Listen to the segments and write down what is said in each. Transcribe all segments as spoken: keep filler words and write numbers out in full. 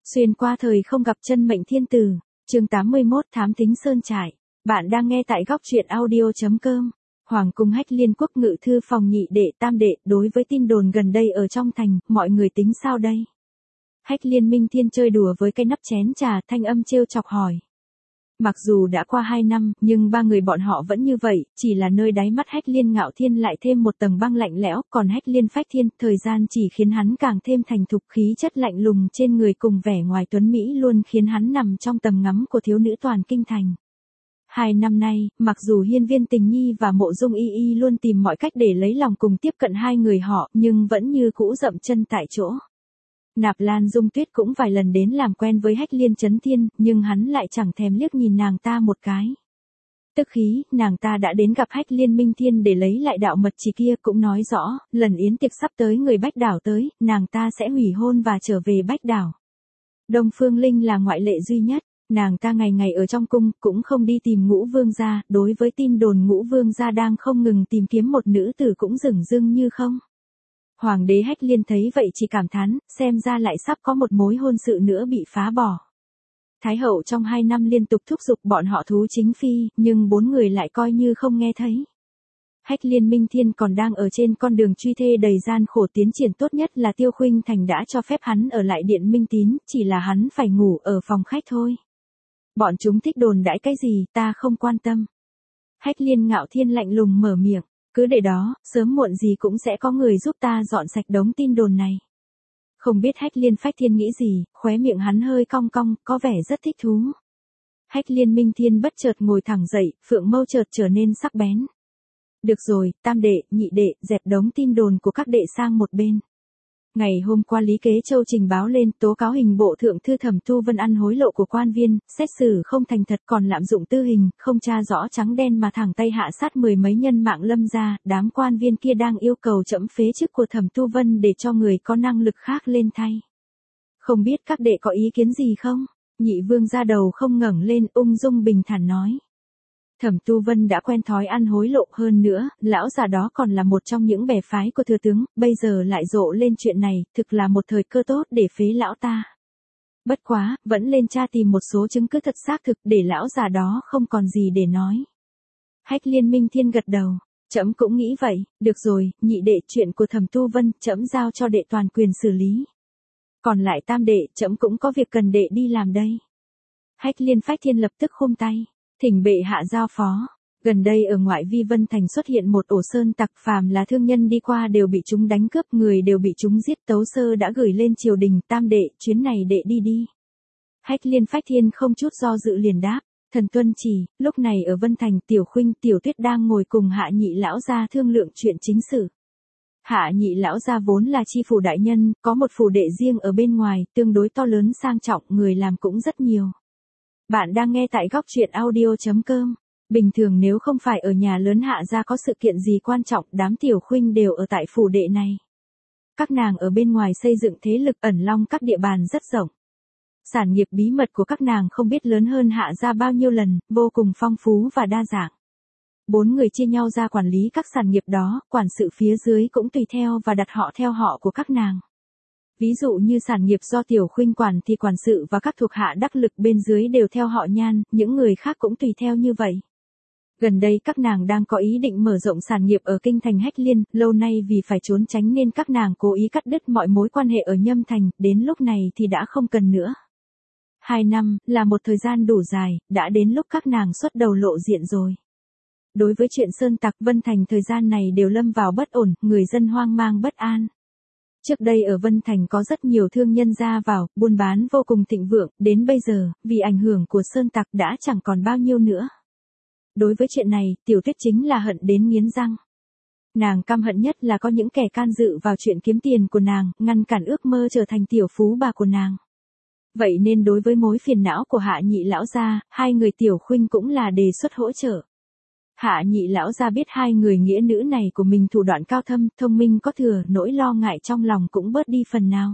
Xuyên qua thời không gặp chân mệnh thiên tử, chương tám mươi mốt Thám Thính Sơn Trại. Bạn đang nghe tại góc truyện audio.com. Hoàng cung Hách Liên quốc ngự thư phòng nhị đệ tam đệ, đối với tin đồn gần đây ở trong thành, mọi người tính sao đây? Hách Liên Minh Thiên chơi đùa với cái nắp chén trà, thanh âm trêu chọc hỏi. Mặc dù đã qua hai năm, nhưng ba người bọn họ vẫn như vậy, chỉ là nơi đáy mắt Hách Liên Ngạo Thiên lại thêm một tầng băng lạnh lẽo, còn Hách Liên Phách Thiên, thời gian chỉ khiến hắn càng thêm thành thục, khí chất lạnh lùng trên người cùng vẻ ngoài tuấn Mỹ luôn khiến hắn nằm trong tầm ngắm của thiếu nữ toàn kinh thành. Hai năm nay, mặc dù Hiên Viên Tình Nhi và Mộ Dung Y Y luôn tìm mọi cách để lấy lòng cùng tiếp cận hai người họ, nhưng vẫn như cũ dậm chân tại chỗ. Nạp Lan Dung Tuyết cũng vài lần đến làm quen với Hách Liên Chấn Thiên, nhưng hắn lại chẳng thèm liếc nhìn nàng ta một cái. Tức khí, nàng ta đã đến gặp Hách Liên Minh Thiên để lấy lại đạo mật chỉ kia, cũng nói rõ, lần yến tiệc sắp tới người Bách Đảo tới, nàng ta sẽ hủy hôn và trở về Bách Đảo. Đông Phương Linh là ngoại lệ duy nhất, nàng ta ngày ngày ở trong cung, cũng không đi tìm Ngũ Vương gia, đối với tin đồn Ngũ Vương gia đang không ngừng tìm kiếm một nữ tử cũng dửng dưng như không. Hoàng đế Hách Liên thấy vậy chỉ cảm thán, xem ra lại sắp có một mối hôn sự nữa bị phá bỏ. Thái hậu trong hai năm liên tục thúc giục bọn họ thú chính phi, nhưng bốn người lại coi như không nghe thấy. Hách Liên Minh Thiên còn đang ở trên con đường truy thê đầy gian khổ, tiến triển tốt nhất là Tiêu Khuynh Thành đã cho phép hắn ở lại điện Minh Tín, chỉ là hắn phải ngủ ở phòng khách thôi. Bọn chúng thích đồn đãi cái gì, ta không quan tâm. Hách Liên Ngạo Thiên lạnh lùng mở miệng. Cứ để đó, sớm muộn gì cũng sẽ có người giúp ta dọn sạch đống tin đồn này. Không biết Hách Liên Phách Thiên nghĩ gì, khóe miệng hắn hơi cong cong, có vẻ rất thích thú. Hách Liên Minh Thiên bất chợt ngồi thẳng dậy, phượng mâu chợt trở nên sắc bén. Được rồi, tam đệ, nhị đệ, dẹp đống tin đồn của các đệ sang một bên. Ngày hôm qua Lý Kế Châu trình báo lên tố cáo hình bộ thượng thư Thẩm Tu Vân ăn hối lộ của quan viên, xét xử không thành thật còn lạm dụng tư hình, không tra rõ trắng đen mà thẳng tay hạ sát mười mấy nhân mạng Lâm gia, đám quan viên kia đang yêu cầu trẫm phế chức của Thẩm Tu Vân để cho người có năng lực khác lên thay. Không biết các đệ có ý kiến gì không? Nhị vương ra đầu không ngẩng lên, ung dung bình thản nói. Thẩm Tu Vân đã quen thói ăn hối lộ, hơn nữa, lão già đó còn là một trong những bè phái của thừa tướng, bây giờ lại rộ lên chuyện này, thực là một thời cơ tốt để phế lão ta. Bất quá, vẫn lên tra tìm một số chứng cứ thật xác thực để lão già đó không còn gì để nói. Hách Liên Minh Thiên gật đầu, trẫm cũng nghĩ vậy, được rồi, nhị đệ, chuyện của Thẩm Tu Vân, trẫm giao cho đệ toàn quyền xử lý. Còn lại tam đệ, trẫm cũng có việc cần đệ đi làm đây. Hách Liên Phách Thiên lập tức khum tay. Thỉnh bệ hạ giao phó. Gần đây ở ngoại vi Vân Thành xuất hiện một ổ sơn tặc, phàm là thương nhân đi qua đều bị chúng đánh cướp, người đều bị chúng giết. Tấu sơ đã gửi lên triều đình, tam đệ, chuyến này đệ đi đi. Hách Liên Phách Thiên không chút do dự liền đáp, thần tuân chỉ. Lúc này ở Vân Thành, Tiểu Khuynh, Tiểu Tuyết đang ngồi cùng Hạ Nhị lão gia thương lượng chuyện chính sự. Hạ Nhị lão gia vốn là chi phủ đại nhân, có một phủ đệ riêng ở bên ngoài, tương đối to lớn sang trọng, người làm cũng rất nhiều. Bạn đang nghe tại góc truyện audio.com. Bình thường nếu không phải ở nhà lớn Hạ gia có sự kiện gì quan trọng, đám Tiểu Khuynh đều ở tại phủ đệ này. Các nàng ở bên ngoài xây dựng thế lực, ẩn long các địa bàn rất rộng. Sản nghiệp bí mật của các nàng không biết lớn hơn Hạ gia bao nhiêu lần, vô cùng phong phú và đa dạng. Bốn người chia nhau ra quản lý các sản nghiệp đó, quản sự phía dưới cũng tùy theo và đặt họ theo họ của các nàng. Ví dụ như sản nghiệp do Tiểu Khuynh quản thì quản sự và các thuộc hạ đắc lực bên dưới đều theo họ Nhan, những người khác cũng tùy theo như vậy. Gần đây các nàng đang có ý định mở rộng sản nghiệp ở kinh thành Hách Liên, lâu nay vì phải trốn tránh nên các nàng cố ý cắt đứt mọi mối quan hệ ở Nhâm Thành, đến lúc này thì đã không cần nữa. Hai năm, là một thời gian đủ dài, đã đến lúc các nàng xuất đầu lộ diện rồi. Đối với chuyện sơn tặc, Vân Thành thời gian này đều lâm vào bất ổn, người dân hoang mang bất an. Trước đây ở Vân Thành có rất nhiều thương nhân ra vào, buôn bán vô cùng thịnh vượng, đến bây giờ, vì ảnh hưởng của sơn tặc đã chẳng còn bao nhiêu nữa. Đối với chuyện này, Tiểu Tuyết chính là hận đến nghiến răng. Nàng căm hận nhất là có những kẻ can dự vào chuyện kiếm tiền của nàng, ngăn cản ước mơ trở thành tiểu phú bà của nàng. Vậy nên đối với mối phiền não của Hạ Nhị lão gia, hai người Tiểu Khuynh cũng là đề xuất hỗ trợ. Hạ Nhị lão gia biết hai người nghĩa nữ này của mình thủ đoạn cao thâm, thông minh có thừa, nỗi lo ngại trong lòng cũng bớt đi phần nào.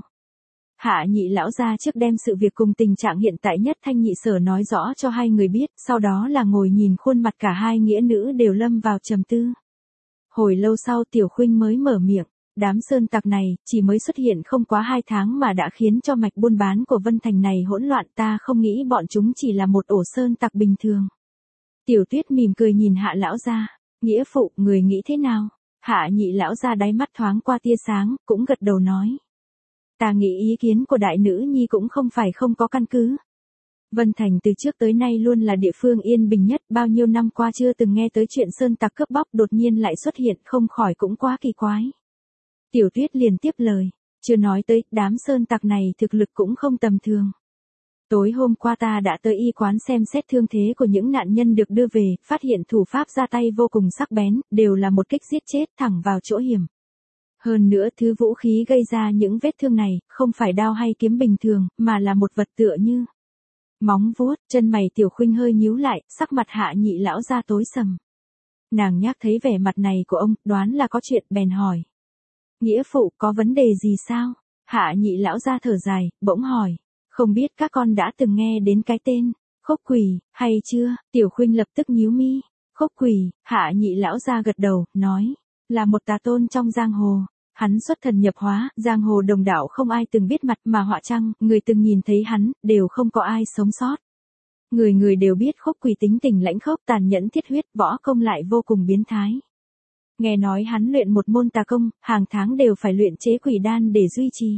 Hạ Nhị lão gia trước đem sự việc cùng tình trạng hiện tại nhất thanh nhị sở nói rõ cho hai người biết, sau đó là ngồi nhìn khuôn mặt cả hai nghĩa nữ đều lâm vào trầm tư. Hồi lâu sau Tiểu Khuynh mới mở miệng, Đám sơn tặc này, chỉ mới xuất hiện không quá hai tháng mà đã khiến cho mạch buôn bán của Vân Thành này hỗn loạn, ta không nghĩ bọn chúng chỉ là một ổ sơn tặc bình thường. Tiểu Tuyết mỉm cười nhìn Hạ lão gia, nghĩa phụ, người nghĩ thế nào? Hạ nhị lão gia đáy mắt thoáng qua tia sáng, cũng gật đầu nói. Ta nghĩ ý kiến của đại nữ nhi cũng không phải không có căn cứ. Vân Thành từ trước tới nay luôn là địa phương yên bình nhất, bao nhiêu năm qua chưa từng nghe tới chuyện sơn tặc cướp bóc đột nhiên lại xuất hiện, không khỏi cũng quá kỳ quái. Tiểu Tuyết liền tiếp lời, chưa nói tới, đám sơn tặc này thực lực cũng không tầm thường. Tối hôm qua ta đã tới y quán xem xét thương thế của những nạn nhân được đưa về, phát hiện thủ pháp ra tay vô cùng sắc bén, đều là một kích giết chết thẳng vào chỗ hiểm. Hơn nữa thứ vũ khí gây ra những vết thương này, không phải đao hay kiếm bình thường, mà là một vật tựa như móng vuốt. Chân mày Tiểu Khuynh hơi nhíu lại, sắc mặt Hạ nhị lão gia tối sầm. Nàng nhắc thấy vẻ mặt này của ông, đoán là có chuyện, bèn hỏi. Nghĩa phụ, có vấn đề gì sao? Hạ nhị lão gia thở dài, bỗng hỏi. Không biết các con đã từng nghe đến cái tên Khốc Quỷ hay chưa? Tiểu Khuynh lập tức nhíu mi. Khốc Quỷ? Hạ nhị lão gia gật đầu, nói. Là một tà tôn trong giang hồ. Hắn xuất thần nhập hóa, giang hồ đồng đạo không ai từng biết mặt, mà họa chăng, người từng nhìn thấy hắn, đều không có ai sống sót. Người người đều biết Khốc Quỷ tính tình lãnh khốc, tàn nhẫn thiết huyết, võ công lại vô cùng biến thái. Nghe nói hắn luyện một môn tà công, hàng tháng đều phải luyện chế quỷ đan để duy trì.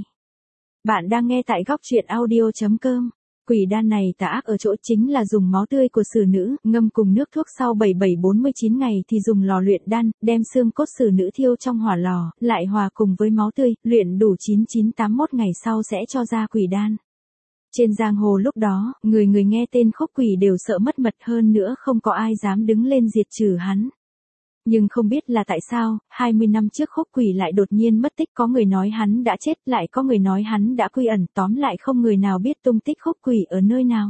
Bạn đang nghe tại góc truyện audio chấm com. Quỷ đan này tà ác ở chỗ chính là dùng máu tươi của xử nữ, ngâm cùng nước thuốc, sau bảy bảy bốn mươi chín ngày thì dùng lò luyện đan, đem xương cốt xử nữ thiêu trong hỏa lò, lại hòa cùng với máu tươi, luyện đủ chín chín tám mươi mốt ngày sau sẽ cho ra quỷ đan. Trên giang hồ lúc đó, người người nghe tên Khốc Quỷ đều sợ mất mật, hơn nữa không có ai dám đứng lên diệt trừ hắn. Nhưng không biết là tại sao, hai mươi năm trước Khốc Quỷ lại đột nhiên mất tích, có người nói hắn đã chết, lại có người nói hắn đã quy ẩn, tóm lại không người nào biết tung tích Khốc Quỷ ở nơi nào.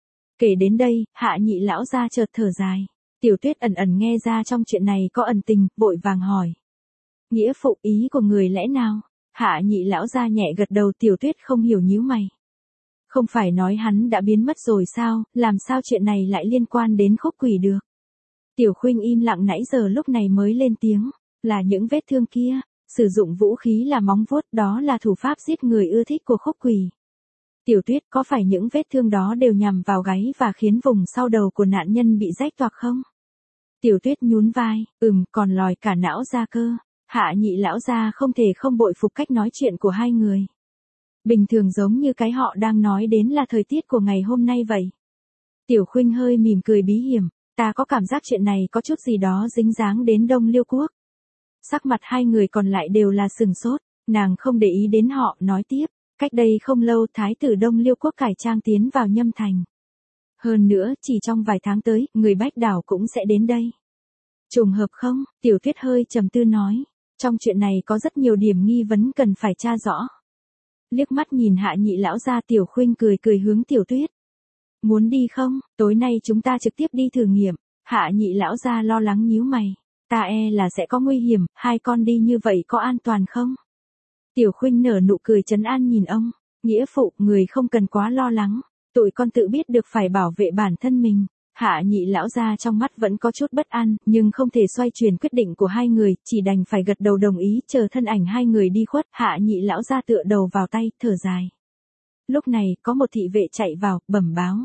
Kể đến đây, Hạ nhị lão gia chợt thở dài. Tiểu Tuyết ẩn ẩn nghe ra trong chuyện này có ẩn tình, vội vàng hỏi. Nghĩa phụ, ý của người lẽ nào? Hạ nhị lão gia nhẹ gật đầu. Tiểu Tuyết không hiểu, nhíu mày. Không phải nói hắn đã biến mất rồi sao, làm sao chuyện này lại liên quan đến Khốc Quỷ được? Tiểu Khuynh im lặng nãy giờ lúc này mới lên tiếng, là những vết thương kia, sử dụng vũ khí là móng vuốt, đó là thủ pháp giết người ưa thích của Khốc Quỷ. Tiểu Tuyết, có phải những vết thương đó đều nhằm vào gáy và khiến vùng sau đầu của nạn nhân bị rách toạc không? Tiểu Tuyết nhún vai, ừm, còn lòi cả não ra cơ. Hạ nhị lão gia không thể không bội phục cách nói chuyện của hai người. Bình thường giống như cái họ đang nói đến là thời tiết của ngày hôm nay vậy. Tiểu Khuynh hơi mỉm cười bí hiểm. Ta có cảm giác chuyện này có chút gì đó dính dáng đến Đông Liêu Quốc. Sắc mặt hai người còn lại đều là sừng sốt, nàng không để ý đến họ, nói tiếp. Cách đây không lâu, Thái tử Đông Liêu Quốc cải trang tiến vào Nhâm Thành. Hơn nữa, chỉ trong vài tháng tới, người Bách Đảo cũng sẽ đến đây. Trùng hợp không? Tiểu Tuyết hơi trầm tư nói. Trong chuyện này có rất nhiều điểm nghi vấn cần phải tra rõ. Liếc mắt nhìn Hạ nhị lão gia, Tiểu Khuynh cười cười hướng Tiểu Tuyết. Muốn đi không? Tối nay chúng ta trực tiếp đi thử nghiệm. Hạ nhị lão gia lo lắng nhíu mày. Ta e là sẽ có nguy hiểm, hai con đi như vậy có an toàn không? Tiểu Khuynh nở nụ cười trấn an nhìn ông. Nghĩa phụ, người không cần quá lo lắng. Tụi con tự biết được phải bảo vệ bản thân mình. Hạ nhị lão gia trong mắt vẫn có chút bất an, nhưng không thể xoay chuyển quyết định của hai người, chỉ đành phải gật đầu đồng ý. Chờ thân ảnh hai người đi khuất, Hạ nhị lão gia tựa đầu vào tay, thở dài. Lúc này, có một thị vệ chạy vào, bẩm báo.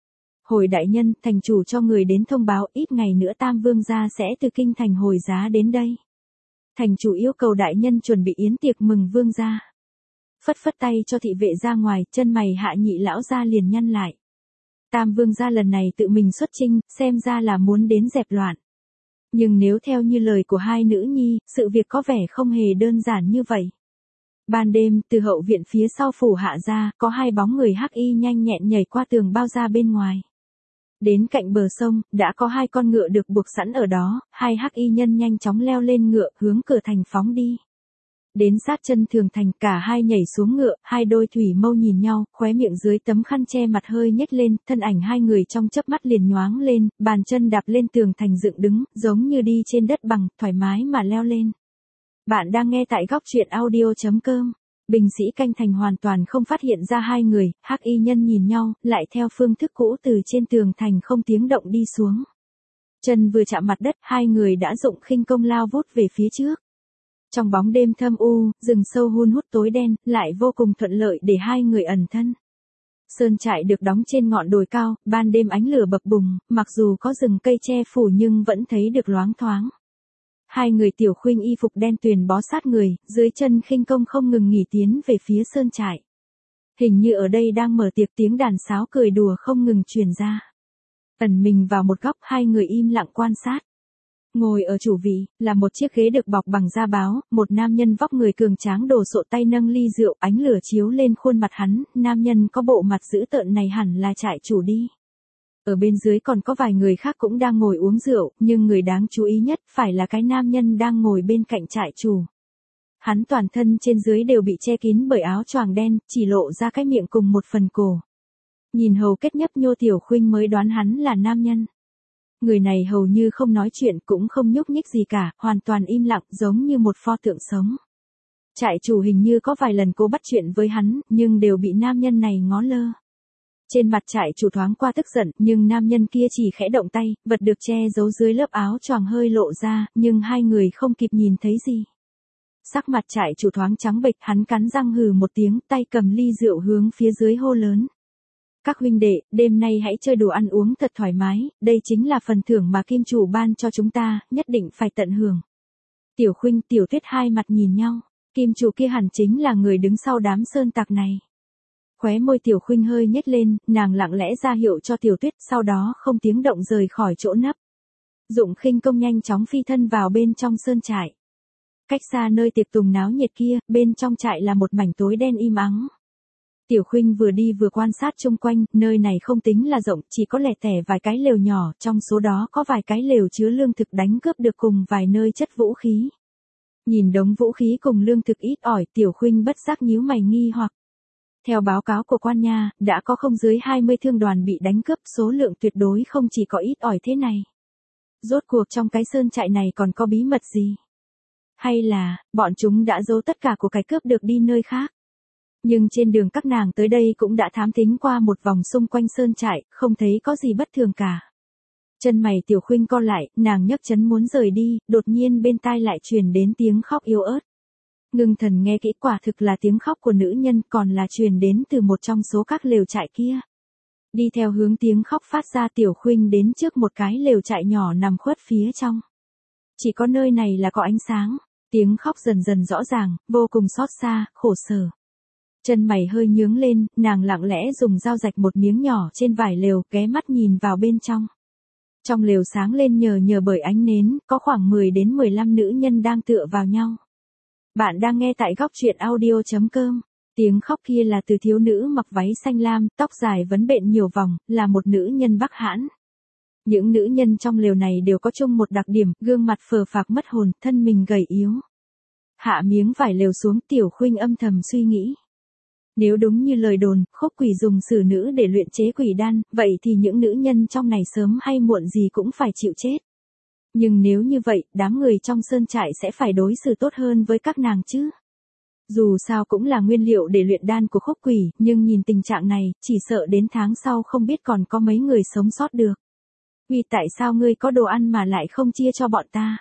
Hồi đại nhân, thành chủ cho người đến thông báo, ít ngày nữa Tam Vương gia sẽ từ kinh thành hồi giá đến đây. Thành chủ yêu cầu đại nhân chuẩn bị yến tiệc mừng Vương gia. Phất phất tay cho thị vệ ra ngoài, chân mày Hạ nhị lão gia liền nhăn lại. Tam Vương gia lần này tự mình xuất chinh, xem ra là muốn đến dẹp loạn. Nhưng nếu theo như lời của hai nữ nhi, sự việc có vẻ không hề đơn giản như vậy. Ban đêm, từ hậu viện phía sau phủ Hạ gia, có hai bóng người hắc y nhanh nhẹn nhảy qua tường bao ra bên ngoài. Đến cạnh bờ sông, đã có hai con ngựa được buộc sẵn ở đó, hai hắc y nhân nhanh chóng leo lên ngựa, hướng cửa thành phóng đi. Đến sát chân tường thành, cả hai nhảy xuống ngựa, hai đôi thủy mâu nhìn nhau, khóe miệng dưới tấm khăn che mặt hơi nhếch lên, thân ảnh hai người trong chớp mắt liền nhoáng lên, bàn chân đạp lên tường thành dựng đứng, giống như đi trên đất bằng, thoải mái mà leo lên. Bạn đang nghe tại góc truyện audio chấm com. Binh sĩ canh thành hoàn toàn không phát hiện ra hai người, hắc y nhân nhìn nhau, lại theo phương thức cũ từ trên tường thành không tiếng động đi xuống. Chân vừa chạm mặt đất, hai người đã dụng khinh công lao vút về phía trước. Trong bóng đêm thâm u, rừng sâu hun hút tối đen, lại vô cùng thuận lợi để hai người ẩn thân. Sơn trại được đóng trên ngọn đồi cao, ban đêm ánh lửa bập bùng, mặc dù có rừng cây che phủ nhưng vẫn thấy được loáng thoáng. Hai người Tiểu Khuynh y phục đen tuyền bó sát người, dưới chân khinh công không ngừng nghỉ tiến về phía sơn trại. Hình như ở đây đang mở tiệc, tiếng đàn sáo cười đùa không ngừng truyền ra. Ẩn mình vào một góc, hai người im lặng quan sát. Ngồi ở chủ vị, là một chiếc ghế được bọc bằng da báo, một nam nhân vóc người cường tráng đồ sộ tay nâng ly rượu, ánh lửa chiếu lên khuôn mặt hắn, nam nhân có bộ mặt dữ tợn này hẳn là trại chủ đi. Ở bên dưới còn có vài người khác cũng đang ngồi uống rượu, nhưng người đáng chú ý nhất phải là cái nam nhân đang ngồi bên cạnh trại chủ. Hắn toàn thân trên dưới đều bị che kín bởi áo choàng đen, chỉ lộ ra cái miệng cùng một phần cổ. Nhìn hầu kết nhấp nhô, Tiểu Khuynh mới đoán hắn là nam nhân. Người này hầu như không nói chuyện cũng không nhúc nhích gì cả, hoàn toàn im lặng giống như một pho tượng sống. Trại chủ hình như có vài lần cố bắt chuyện với hắn, nhưng đều bị nam nhân này ngó lơ. Trên mặt trại chủ thoáng qua tức giận, nhưng nam nhân kia chỉ khẽ động tay, vật được che giấu dưới lớp áo choàng hơi lộ ra, nhưng hai người không kịp nhìn thấy gì. Sắc mặt trại chủ thoáng trắng bệch, hắn cắn răng hừ một tiếng, tay cầm ly rượu hướng phía dưới hô lớn. Các huynh đệ, đêm nay hãy chơi đùa ăn uống thật thoải mái, đây chính là phần thưởng mà kim chủ ban cho chúng ta, nhất định phải tận hưởng. Tiểu Khuynh, Tiểu Tuyết hai mặt nhìn nhau, kim chủ kia hẳn chính là người đứng sau đám sơn tặc này. Khóe môi Tiểu Khuynh hơi nhếch lên, nàng lặng lẽ ra hiệu cho Tiểu Tuyết, sau đó không tiếng động rời khỏi chỗ nấp. Dụng khinh công nhanh chóng phi thân vào bên trong sơn trại. Cách xa nơi tiệc tùng náo nhiệt kia, bên trong trại là một mảnh tối đen im ắng. Tiểu Khuynh vừa đi vừa quan sát chung quanh, nơi này không tính là rộng, chỉ có lẻ tẻ vài cái lều nhỏ, trong số đó có vài cái lều chứa lương thực đánh cướp được cùng vài nơi chất vũ khí. Nhìn đống vũ khí cùng lương thực ít ỏi, Tiểu Khuynh bất giác nhíu mày nghi hoặc. Theo báo cáo của quan nha, đã có không dưới hai mươi thương đoàn bị đánh cướp, số lượng tuyệt đối không chỉ có ít ỏi thế này. Rốt cuộc trong cái sơn trại này còn có bí mật gì? Hay là, bọn chúng đã giấu tất cả của cái cướp được đi nơi khác? Nhưng trên đường các nàng tới đây cũng đã thám thính qua một vòng xung quanh sơn trại, không thấy có gì bất thường cả. Chân mày Tiểu Khuynh co lại, nàng nhấc chân muốn rời đi, đột nhiên bên tai lại truyền đến tiếng khóc yếu ớt. Ngưng thần nghe kỹ, quả thực là tiếng khóc của nữ nhân, còn là truyền đến từ một trong số các lều trại kia. Đi theo hướng tiếng khóc phát ra, Tiểu Khuynh đến trước một cái lều trại nhỏ nằm khuất phía trong. Chỉ có nơi này là có ánh sáng, tiếng khóc dần dần rõ ràng, vô cùng xót xa, khổ sở. Chân mày hơi nhướng lên, nàng lặng lẽ dùng dao rạch một miếng nhỏ trên vải lều, ghé mắt nhìn vào bên trong. Trong lều sáng lên nhờ nhờ bởi ánh nến, có khoảng mười đến mười lăm nữ nhân đang tựa vào nhau. Bạn đang nghe tại góc truyện audio chấm com. Tiếng khóc kia là từ thiếu nữ mặc váy xanh lam, tóc dài vấn bện nhiều vòng, là một nữ nhân Bắc Hãn. Những nữ nhân trong lều này đều có chung một đặc điểm, gương mặt phờ phạc mất hồn, thân mình gầy yếu. Hạ miếng vải lều xuống, Tiểu Khuynh âm thầm suy nghĩ. Nếu đúng như lời đồn, Khúc Quỷ dùng xử nữ để luyện chế quỷ đan, vậy thì những nữ nhân trong này sớm hay muộn gì cũng phải chịu chết. Nhưng nếu như vậy, đám người trong sơn trại sẽ phải đối xử tốt hơn với các nàng chứ. Dù sao cũng là nguyên liệu để luyện đan của Khúc Quỷ, nhưng nhìn tình trạng này, chỉ sợ đến tháng sau không biết còn có mấy người sống sót được. Vì tại sao ngươi có đồ ăn mà lại không chia cho bọn ta?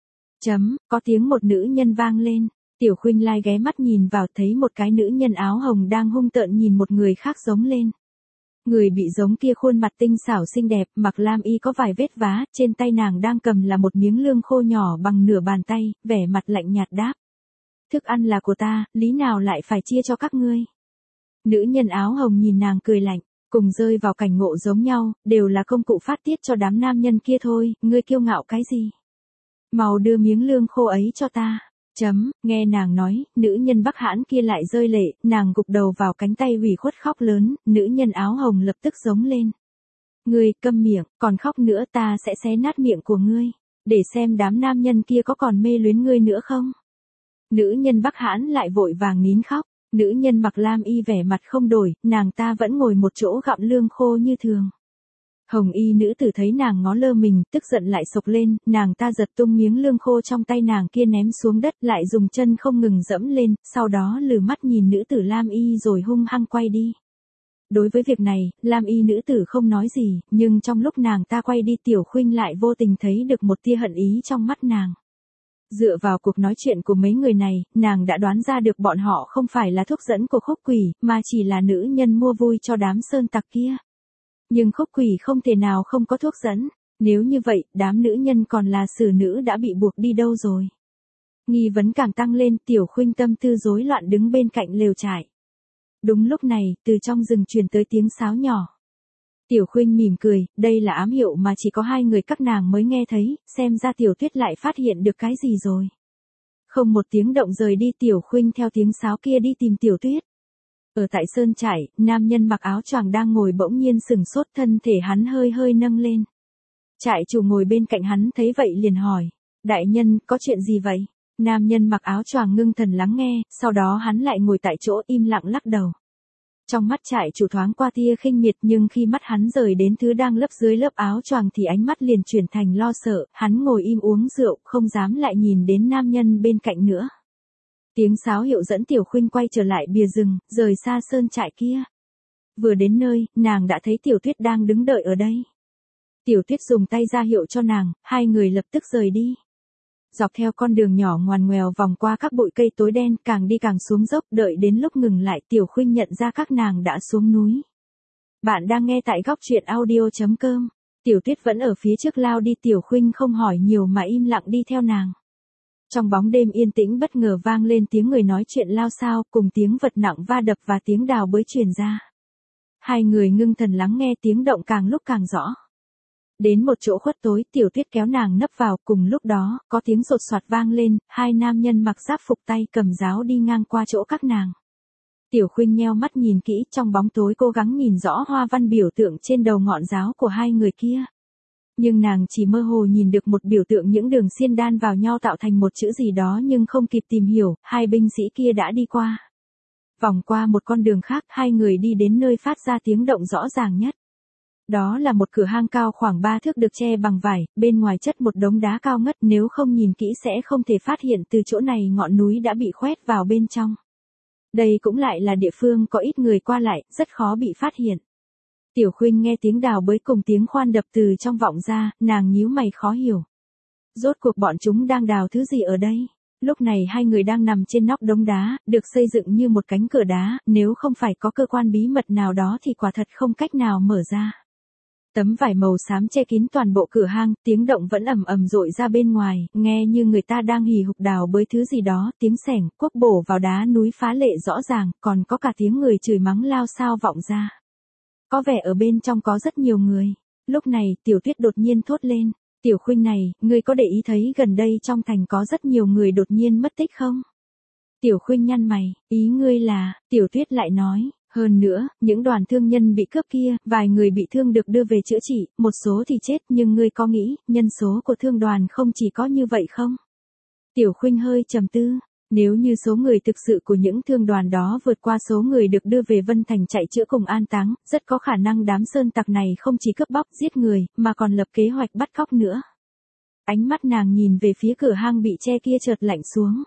Chấm, có tiếng một nữ nhân vang lên. Tiểu Khuynh lai ghé mắt nhìn vào, thấy một cái nữ nhân áo hồng đang hung tợn nhìn một người khác giống lên. Người bị giống kia khuôn mặt tinh xảo xinh đẹp, mặc lam y có vài vết vá, trên tay nàng đang cầm là một miếng lương khô nhỏ bằng nửa bàn tay, vẻ mặt lạnh nhạt đáp. Thức ăn là của ta, lý nào lại phải chia cho các ngươi? Nữ nhân áo hồng nhìn nàng cười lạnh, cùng rơi vào cảnh ngộ giống nhau, đều là công cụ phát tiết cho đám nam nhân kia thôi, ngươi kiêu ngạo cái gì? Mau đưa miếng lương khô ấy cho ta. Chấm, nghe nàng nói, nữ nhân Bắc Hãn kia lại rơi lệ, nàng gục đầu vào cánh tay ủy khuất khóc lớn, nữ nhân áo hồng lập tức giống lên. Ngươi câm miệng, còn khóc nữa ta sẽ xé nát miệng của ngươi, để xem đám nam nhân kia có còn mê luyến ngươi nữa không. Nữ nhân Bắc Hãn lại vội vàng nín khóc, nữ nhân mặc lam y vẻ mặt không đổi, nàng ta vẫn ngồi một chỗ gặm lương khô như thường. Hồng y nữ tử thấy nàng ngó lơ mình, tức giận lại sộc lên, nàng ta giật tung miếng lương khô trong tay nàng kia ném xuống đất, lại dùng chân không ngừng dẫm lên, sau đó lừ mắt nhìn nữ tử lam y rồi hung hăng quay đi. Đối với việc này, lam y nữ tử không nói gì, nhưng trong lúc nàng ta quay đi, Tiểu Khuynh lại vô tình thấy được một tia hận ý trong mắt nàng. Dựa vào cuộc nói chuyện của mấy người này, nàng đã đoán ra được bọn họ không phải là thuốc dẫn của Khúc Quỷ, mà chỉ là nữ nhân mua vui cho đám sơn tặc kia. Nhưng Khúc Quỷ không thể nào không có thuốc dẫn, nếu như vậy, đám nữ nhân còn là xử nữ đã bị buộc đi đâu rồi. Nghi vấn càng tăng lên, Tiểu Khuynh tâm tư rối loạn đứng bên cạnh lều trại. Đúng lúc này, từ trong rừng truyền tới tiếng sáo nhỏ. Tiểu Khuynh mỉm cười, đây là ám hiệu mà chỉ có hai người các nàng mới nghe thấy, xem ra Tiểu Tuyết lại phát hiện được cái gì rồi. Không một tiếng động rời đi, Tiểu Khuynh theo tiếng sáo kia đi tìm Tiểu Tuyết. Ở tại sơn trại, nam nhân mặc áo choàng đang ngồi bỗng nhiên sừng sốt, thân thể hắn hơi hơi nâng lên. Trại chủ ngồi bên cạnh hắn thấy vậy liền hỏi, đại nhân, có chuyện gì vậy? Nam nhân mặc áo choàng ngưng thần lắng nghe, sau đó hắn lại ngồi tại chỗ im lặng lắc đầu. Trong mắt trại chủ thoáng qua tia khinh miệt, nhưng khi mắt hắn rời đến thứ đang lấp dưới lớp áo choàng thì ánh mắt liền chuyển thành lo sợ, hắn ngồi im uống rượu, không dám lại nhìn đến nam nhân bên cạnh nữa. Tiếng sáo hiệu dẫn Tiểu Khuynh quay trở lại bìa rừng, rời xa sơn trại kia. Vừa đến nơi, nàng đã thấy Tiểu Tuyết đang đứng đợi ở đây. Tiểu Tuyết dùng tay ra hiệu cho nàng, hai người lập tức rời đi. Dọc theo con đường nhỏ ngoằn ngoèo vòng qua các bụi cây tối đen, càng đi càng xuống dốc, đợi đến lúc ngừng lại Tiểu Khuynh nhận ra các nàng đã xuống núi. Bạn đang nghe tại góc truyện audio chấm com. Tiểu Tuyết vẫn ở phía trước lao đi, Tiểu Khuynh không hỏi nhiều mà im lặng đi theo nàng. Trong bóng đêm yên tĩnh bất ngờ vang lên tiếng người nói chuyện lao xao, cùng tiếng vật nặng va đập và tiếng đào bới truyền ra. Hai người ngưng thần lắng nghe, tiếng động càng lúc càng rõ. Đến một chỗ khuất tối, Tiểu Tuyết kéo nàng nấp vào, cùng lúc đó, có tiếng sột soạt vang lên, hai nam nhân mặc giáp phục tay cầm giáo đi ngang qua chỗ các nàng. Tiểu Khuynh nheo mắt nhìn kỹ, trong bóng tối cố gắng nhìn rõ hoa văn biểu tượng trên đầu ngọn giáo của hai người kia. Nhưng nàng chỉ mơ hồ nhìn được một biểu tượng, những đường xiên đan vào nhau tạo thành một chữ gì đó, nhưng không kịp tìm hiểu, hai binh sĩ kia đã đi qua. Vòng qua một con đường khác, hai người đi đến nơi phát ra tiếng động rõ ràng nhất. Đó là một cửa hang cao khoảng ba thước được che bằng vải, bên ngoài chất một đống đá cao ngất, nếu không nhìn kỹ sẽ không thể phát hiện từ chỗ này ngọn núi đã bị khoét vào bên trong. Đây cũng lại là địa phương có ít người qua lại, rất khó bị phát hiện. Tiểu Khuynh nghe tiếng đào bới cùng tiếng khoan đập từ trong vọng ra, nàng nhíu mày khó hiểu. Rốt cuộc bọn chúng đang đào thứ gì ở đây? Lúc này hai người đang nằm trên nóc đống đá, được xây dựng như một cánh cửa đá, nếu không phải có cơ quan bí mật nào đó thì quả thật không cách nào mở ra. Tấm vải màu xám che kín toàn bộ cửa hang, tiếng động vẫn ầm ầm dội ra bên ngoài, nghe như người ta đang hì hục đào bới thứ gì đó, tiếng xẻng, cuốc bổ vào đá núi phá lệ rõ ràng, còn có cả tiếng người chửi mắng lao xao vọng ra. Có vẻ ở bên trong có rất nhiều người. Lúc này, Tiểu Tuyết đột nhiên thốt lên, Tiểu Khuynh này, ngươi có để ý thấy gần đây trong thành có rất nhiều người đột nhiên mất tích không? Tiểu Khuynh nhăn mày, ý ngươi là, Tiểu Tuyết lại nói. Hơn nữa, những đoàn thương nhân bị cướp kia, vài người bị thương được đưa về chữa trị, một số thì chết, nhưng ngươi có nghĩ, nhân số của thương đoàn không chỉ có như vậy không? Tiểu Khuynh hơi trầm tư, nếu như số người thực sự của những thương đoàn đó vượt qua số người được đưa về Vân Thành chạy chữa cùng an táng, rất có khả năng đám sơn tặc này không chỉ cướp bóc giết người, mà còn lập kế hoạch bắt cóc nữa. Ánh mắt nàng nhìn về phía cửa hang bị che kia chợt lạnh xuống.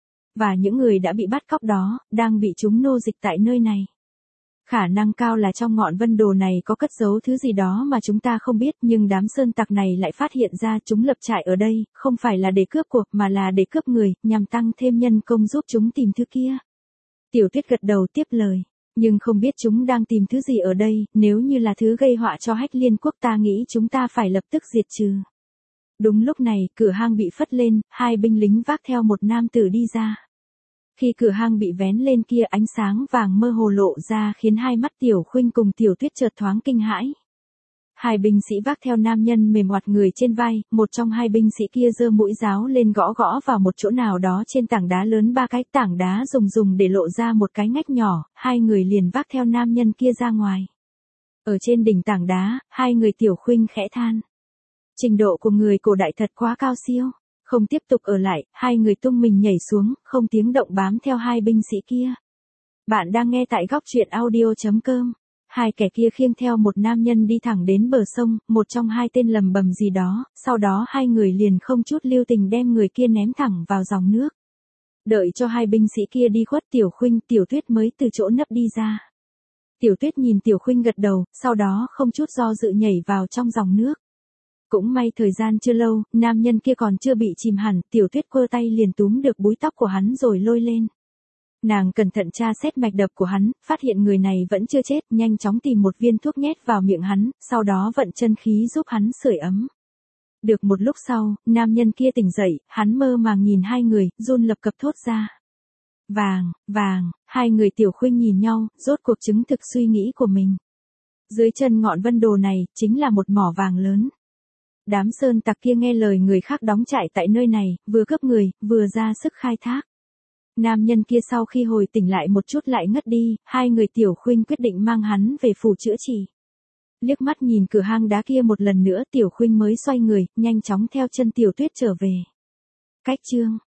Và những người đã bị bắt cóc đó, đang bị chúng nô dịch tại nơi này. Khả năng cao là trong ngọn vân đồ này có cất giấu thứ gì đó mà chúng ta không biết, nhưng đám sơn tặc này lại phát hiện ra chúng lập trại ở đây, không phải là để cướp cuộc mà là để cướp người, nhằm tăng thêm nhân công giúp chúng tìm thứ kia. Tiểu Tuyết gật đầu tiếp lời, nhưng không biết chúng đang tìm thứ gì ở đây, nếu như là thứ gây họa cho Hách Liên quốc ta nghĩ chúng ta phải lập tức diệt trừ. Đúng lúc này, cửa hang bị phất lên, hai binh lính vác theo một nam tử đi ra. Khi cửa hang bị vén lên kia, ánh sáng vàng mơ hồ lộ ra khiến hai mắt Tiểu Khuynh cùng Tiểu Tuyết chợt thoáng kinh hãi. Hai binh sĩ vác theo nam nhân mềm oặt người trên vai, một trong hai binh sĩ kia giơ mũi giáo lên gõ gõ vào một chỗ nào đó trên tảng đá lớn, ba cái tảng đá dùng dùng để lộ ra một cái ngách nhỏ, hai người liền vác theo nam nhân kia ra ngoài. Ở trên đỉnh tảng đá, hai người Tiểu Khuynh khẽ than. Trình độ của người cổ đại thật quá cao siêu. Không tiếp tục ở lại, hai người tung mình nhảy xuống, không tiếng động bám theo hai binh sĩ kia. Bạn đang nghe tại góc truyện audio chấm com. Hai kẻ kia khiêng theo một nam nhân đi thẳng đến bờ sông, một trong hai tên lầm bầm gì đó, sau đó hai người liền không chút lưu tình đem người kia ném thẳng vào dòng nước. Đợi cho hai binh sĩ kia đi khuất, Tiểu Khuynh, Tiểu Tuyết mới từ chỗ nấp đi ra. Tiểu Tuyết nhìn Tiểu Khuynh gật đầu, sau đó không chút do dự nhảy vào trong dòng nước. Cũng may thời gian chưa lâu, nam nhân kia còn chưa bị chìm hẳn, Tiểu Tuyết quơ tay liền túm được búi tóc của hắn rồi lôi lên. Nàng cẩn thận tra xét mạch đập của hắn, phát hiện người này vẫn chưa chết, nhanh chóng tìm một viên thuốc nhét vào miệng hắn, sau đó vận chân khí giúp hắn sưởi ấm. Được một lúc sau, nam nhân kia tỉnh dậy, hắn mơ màng nhìn hai người, run lập cập thốt ra. Vàng, vàng, hai người Tiểu Khuynh nhìn nhau, rốt cuộc chứng thực suy nghĩ của mình. Dưới chân ngọn Vân Đồ này, chính là một mỏ vàng lớn. Đám sơn tặc kia nghe lời người khác đóng trại tại nơi này, vừa cướp người, vừa ra sức khai thác. Nam nhân kia sau khi hồi tỉnh lại một chút lại ngất đi, hai người Tiểu Khuynh quyết định mang hắn về phủ chữa trị. Liếc mắt nhìn cửa hang đá kia một lần nữa, Tiểu Khuynh mới xoay người, nhanh chóng theo chân Tiểu Tuyết trở về. Cách chương